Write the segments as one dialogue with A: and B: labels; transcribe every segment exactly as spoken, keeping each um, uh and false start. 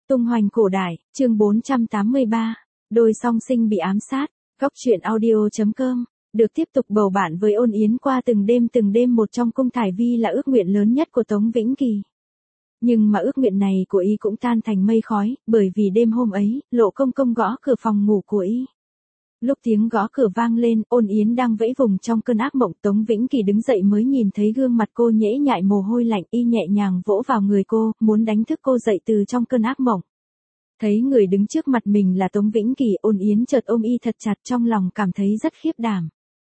A: Tung hoành cổ đại, chương bốn trăm tám mươi ba, đôi song sinh bị ám sát, góc truyện audio.com, được tiếp tục bầu bạn với ôn yến qua từng đêm từng đêm một trong cung Thải Vi là ước nguyện lớn nhất của Tống Vĩnh Kỳ. Nhưng mà ước nguyện này của y cũng tan thành mây khói, bởi vì đêm hôm ấy, Lộ Công Công gõ cửa phòng ngủ của y. Lúc tiếng gõ cửa vang lên, ôn yến đang vẫy vùng trong cơn ác mộng. Tống Vĩnh Kỳ đứng dậy mới nhìn thấy gương mặt cô nhễ nhại mồ hôi lạnh, y nhẹ nhàng vỗ vào người cô, muốn đánh thức cô dậy từ trong cơn ác mộng. Thấy người đứng trước mặt mình là Tống Vĩnh Kỳ, ôn yến chợt ôm y thật chặt, trong lòng cảm thấy rất khiếp đảm.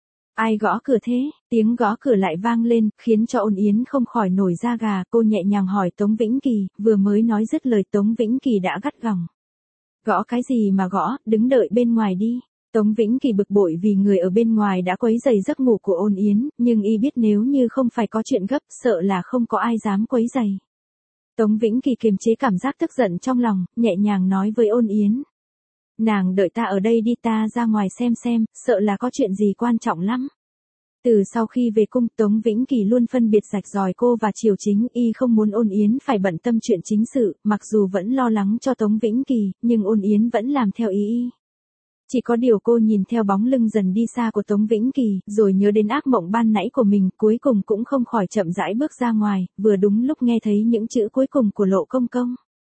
A: Ai gõ cửa thế? Tiếng gõ cửa lại vang lên, khiến cho ôn yến không khỏi nổi da gà. Cô nhẹ nhàng hỏi Tống Vĩnh Kỳ, vừa mới nói dứt lời Tống Vĩnh Kỳ đã gắt gỏng. Gõ cái gì mà gõ, đứng đợi bên ngoài đi. Tống Vĩnh Kỳ bực bội vì người ở bên ngoài đã quấy rầy giấc ngủ của ôn yến, nhưng y biết nếu như không phải có chuyện gấp, sợ là không có ai dám quấy rầy. Tống Vĩnh Kỳ kiềm chế cảm giác tức giận trong lòng, nhẹ nhàng nói với ôn yến. Nàng đợi ta ở đây đi, ta ra ngoài xem xem, sợ là có chuyện gì quan trọng lắm. Từ sau khi về cung, Tống Vĩnh Kỳ luôn phân biệt rạch ròi cô và Triều Chính, y không muốn ôn yến phải bận tâm chuyện chính sự, mặc dù vẫn lo lắng cho Tống Vĩnh Kỳ, nhưng ôn yến vẫn làm theo ý y. Chỉ có điều cô nhìn theo bóng lưng dần đi xa của Tống Vĩnh Kỳ, rồi nhớ đến ác mộng ban nãy của mình, cuối cùng cũng không khỏi chậm rãi bước ra ngoài, vừa đúng lúc nghe thấy những chữ cuối cùng của Lộ Công Công.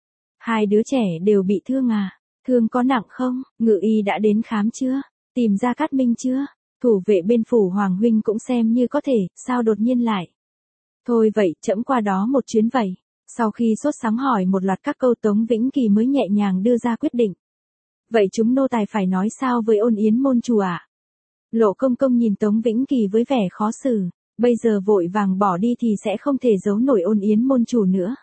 A: Hai đứa trẻ đều bị thương à? Thương có nặng không? Ngự y đã đến khám chưa? Tìm ra Cát Minh chưa? Thủ vệ bên phủ Hoàng huynh cũng xem như có thể, sao đột nhiên lại? Thôi vậy, trẫm qua đó một chuyến vậy. Sau khi sốt sắng hỏi một loạt các câu, Tống Vĩnh Kỳ mới nhẹ nhàng đưa ra quyết định. Vậy chúng nô tài phải nói sao với ôn yến môn chủ ạ? À? Lộ Công Công nhìn Tống Vĩnh Kỳ với vẻ khó xử, bây giờ vội vàng bỏ đi thì sẽ không thể giấu nổi ôn yến môn chủ nữa.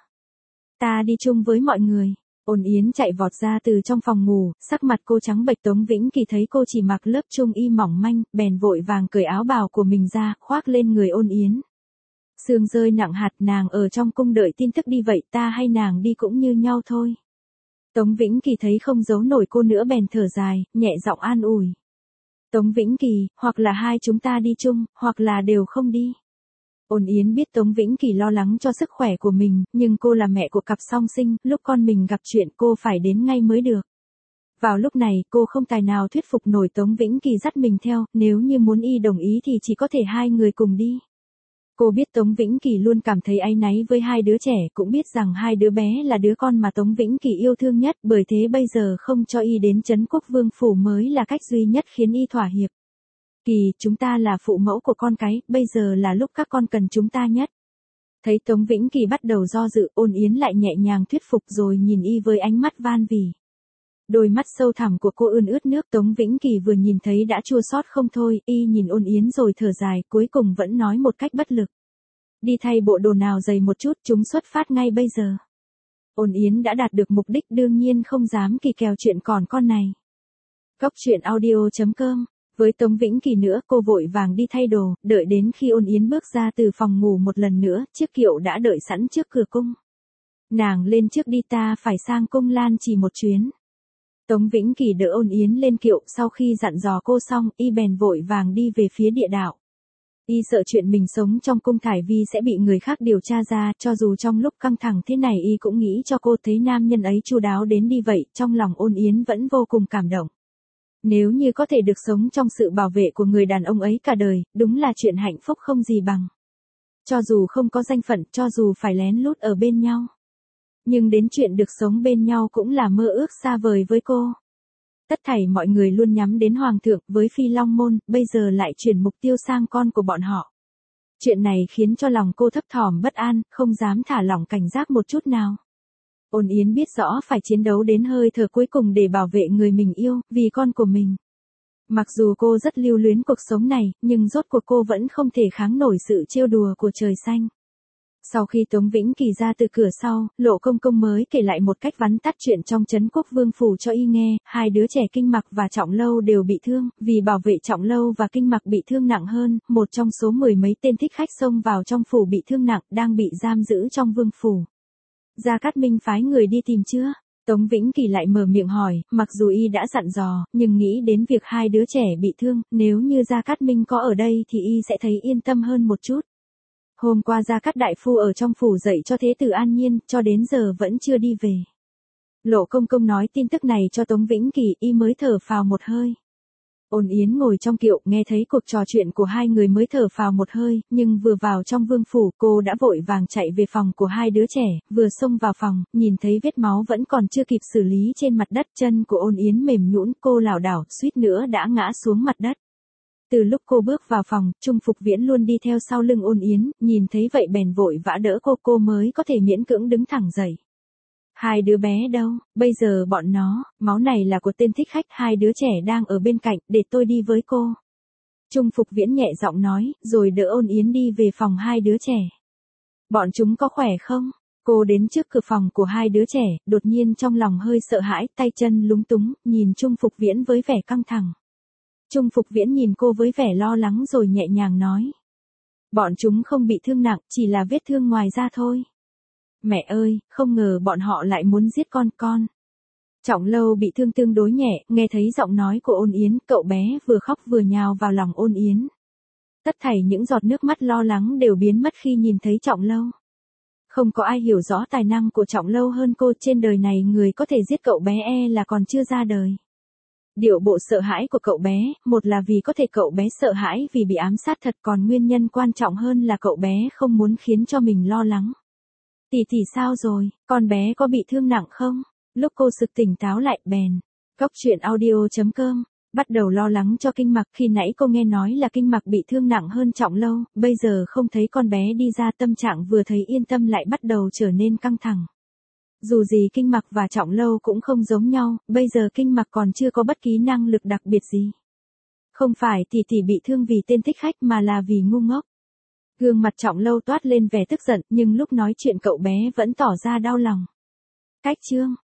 A: Ta đi chung với mọi người. Ôn yến chạy vọt ra từ trong phòng ngủ, sắc mặt cô trắng bệch. Tống Vĩnh Kỳ thấy cô chỉ mặc lớp trung y mỏng manh, bèn vội vàng cởi áo bào của mình ra, khoác lên người ôn yến. Sương rơi nặng hạt, nàng ở trong cung đợi tin tức đi vậy, ta hay nàng đi cũng như nhau thôi. Tống Vĩnh Kỳ thấy không giấu nổi cô nữa bèn thở dài, nhẹ giọng an ủi. Tống Vĩnh Kỳ, hoặc là hai chúng ta đi chung, hoặc là đều không đi. Ôn yến biết Tống Vĩnh Kỳ lo lắng cho sức khỏe của mình, nhưng cô là mẹ của cặp song sinh, lúc con mình gặp chuyện cô phải đến ngay mới được. Vào lúc này, cô không tài nào thuyết phục nổi Tống Vĩnh Kỳ dắt mình theo, nếu như muốn y đồng ý thì chỉ có thể hai người cùng đi. Cô biết Tống Vĩnh Kỳ luôn cảm thấy áy náy với hai đứa trẻ, cũng biết rằng hai đứa bé là đứa con mà Tống Vĩnh Kỳ yêu thương nhất, bởi thế bây giờ không cho y đến Trấn Quốc Vương phủ mới là cách duy nhất khiến y thỏa hiệp. Kỳ, chúng ta là phụ mẫu của con cái, bây giờ là lúc các con cần chúng ta nhất. Thấy Tống Vĩnh Kỳ bắt đầu do dự, ôn yến lại nhẹ nhàng thuyết phục rồi nhìn y với ánh mắt van vỉ. Đôi mắt sâu thẳm của cô ươn ướt nước. Tống Vĩnh Kỳ vừa nhìn thấy đã chua xót không thôi, y nhìn ôn yến rồi thở dài, cuối cùng vẫn nói một cách bất lực. Đi thay bộ đồ nào dày một chút, chúng xuất phát ngay bây giờ. Ôn yến đã đạt được mục đích, đương nhiên không dám kỳ kèo chuyện còn con này. Góc truyện audio.com. Với Tống Vĩnh Kỳ nữa, cô vội vàng đi thay đồ, đợi đến khi ôn yến bước ra từ phòng ngủ một lần nữa, chiếc kiệu đã đợi sẵn trước cửa cung. Nàng lên trước đi, ta phải sang cung Lan chỉ một chuyến. Tống Vĩnh Kỳ đỡ ôn yến lên kiệu, sau khi dặn dò cô xong, y bèn vội vàng đi về phía địa đạo. Y sợ chuyện mình sống trong cung Thải Vi sẽ bị người khác điều tra ra, cho dù trong lúc căng thẳng thế này y cũng nghĩ cho cô, thấy nam nhân ấy chu đáo đến đi vậy, trong lòng ôn yến vẫn vô cùng cảm động. Nếu như có thể được sống trong sự bảo vệ của người đàn ông ấy cả đời, đúng là chuyện hạnh phúc không gì bằng. Cho dù không có danh phận, cho dù phải lén lút ở bên nhau. Nhưng đến chuyện được sống bên nhau cũng là mơ ước xa vời với cô. Tất thảy mọi người luôn nhắm đến Hoàng thượng, với Phi Long Môn, bây giờ lại chuyển mục tiêu sang con của bọn họ. Chuyện này khiến cho lòng cô thấp thỏm bất an, không dám thả lỏng cảnh giác một chút nào. Ôn yến biết rõ phải chiến đấu đến hơi thở cuối cùng để bảo vệ người mình yêu, vì con của mình. Mặc dù cô rất lưu luyến cuộc sống này, nhưng rốt cuộc cô vẫn không thể kháng nổi sự trêu đùa của trời xanh. Sau khi Tống Vĩnh Kỳ ra từ cửa sau, Lộ Công Công mới kể lại một cách vắn tắt chuyện trong Trấn Quốc Vương phủ cho y nghe. Hai đứa trẻ Kinh Mặc và Trọng Lâu đều bị thương, vì bảo vệ Trọng Lâu và Kinh Mặc bị thương nặng hơn, một trong số mười mấy tên thích khách xông vào trong phủ bị thương nặng, đang bị giam giữ trong vương phủ. Gia Cát Minh phái người đi tìm chưa? Tống Vĩnh Kỳ lại mở miệng hỏi, mặc dù y đã dặn dò, nhưng nghĩ đến việc hai đứa trẻ bị thương, nếu như Gia Cát Minh có ở đây thì y sẽ thấy yên tâm hơn một chút. Hôm qua Gia Cát đại phu ở trong phủ dạy cho Thế tử an nhiên, cho đến giờ vẫn chưa đi về. Lộ công công nói tin tức này cho Tống Vĩnh Kỳ, y mới thở phào một hơi. Ôn Yến ngồi trong kiệu, nghe thấy cuộc trò chuyện của hai người mới thở phào một hơi, nhưng vừa vào trong vương phủ, cô đã vội vàng chạy về phòng của hai đứa trẻ, vừa xông vào phòng, nhìn thấy vết máu vẫn còn chưa kịp xử lý trên mặt đất, chân của Ôn Yến mềm nhũn, cô lảo đảo, suýt nữa đã ngã xuống mặt đất. Từ lúc cô bước vào phòng, Trung Phục Viễn luôn đi theo sau lưng Ôn Yến, nhìn thấy vậy bèn vội vã đỡ cô, cô mới có thể miễn cưỡng đứng thẳng dậy. Hai đứa bé đâu, bây giờ bọn nó, máu này là của tên thích khách, hai đứa trẻ đang ở bên cạnh, để tôi đi với cô. Trung Phục Viễn nhẹ giọng nói, rồi đỡ Ôn Yến đi về phòng hai đứa trẻ. Bọn chúng có khỏe không? Cô đến trước cửa phòng của hai đứa trẻ, đột nhiên trong lòng hơi sợ hãi, tay chân lúng túng, nhìn Trung Phục Viễn với vẻ căng thẳng. Trung Phục Viễn nhìn cô với vẻ lo lắng rồi nhẹ nhàng nói. Bọn chúng không bị thương nặng, chỉ là vết thương ngoài da thôi. Mẹ ơi, không ngờ bọn họ lại muốn giết con con. Trọng Lâu bị thương tương đối nhẹ, nghe thấy giọng nói của Ôn Yến, cậu bé vừa khóc vừa nhào vào lòng Ôn Yến. Tất thảy những giọt nước mắt lo lắng đều biến mất khi nhìn thấy Trọng Lâu. Không có ai hiểu rõ tài năng của Trọng Lâu hơn cô, trên đời này người có thể giết cậu bé e là còn chưa ra đời. Điệu bộ sợ hãi của cậu bé, một là vì có thể cậu bé sợ hãi vì bị ám sát thật, còn nguyên nhân quan trọng hơn là cậu bé không muốn khiến cho mình lo lắng. Tỷ tỷ sao rồi, con bé có bị thương nặng không? Lúc cô sực tỉnh táo lại bèn. Góc truyện audio chấm com, bắt đầu lo lắng cho Kinh Mặc, khi nãy cô nghe nói là Kinh Mặc bị thương nặng hơn Trọng Lâu, bây giờ không thấy con bé đi ra, tâm trạng vừa thấy yên tâm lại bắt đầu trở nên căng thẳng. Dù gì Kinh Mặc và Trọng Lâu cũng không giống nhau, bây giờ Kinh Mặc còn chưa có bất kỳ năng lực đặc biệt gì. Không phải tỷ tỷ bị thương vì tên thích khách mà là vì ngu ngốc. Gương mặt Trọng Lâu toát lên vẻ tức giận, nhưng lúc nói chuyện cậu bé vẫn tỏ ra đau lòng. Cách chương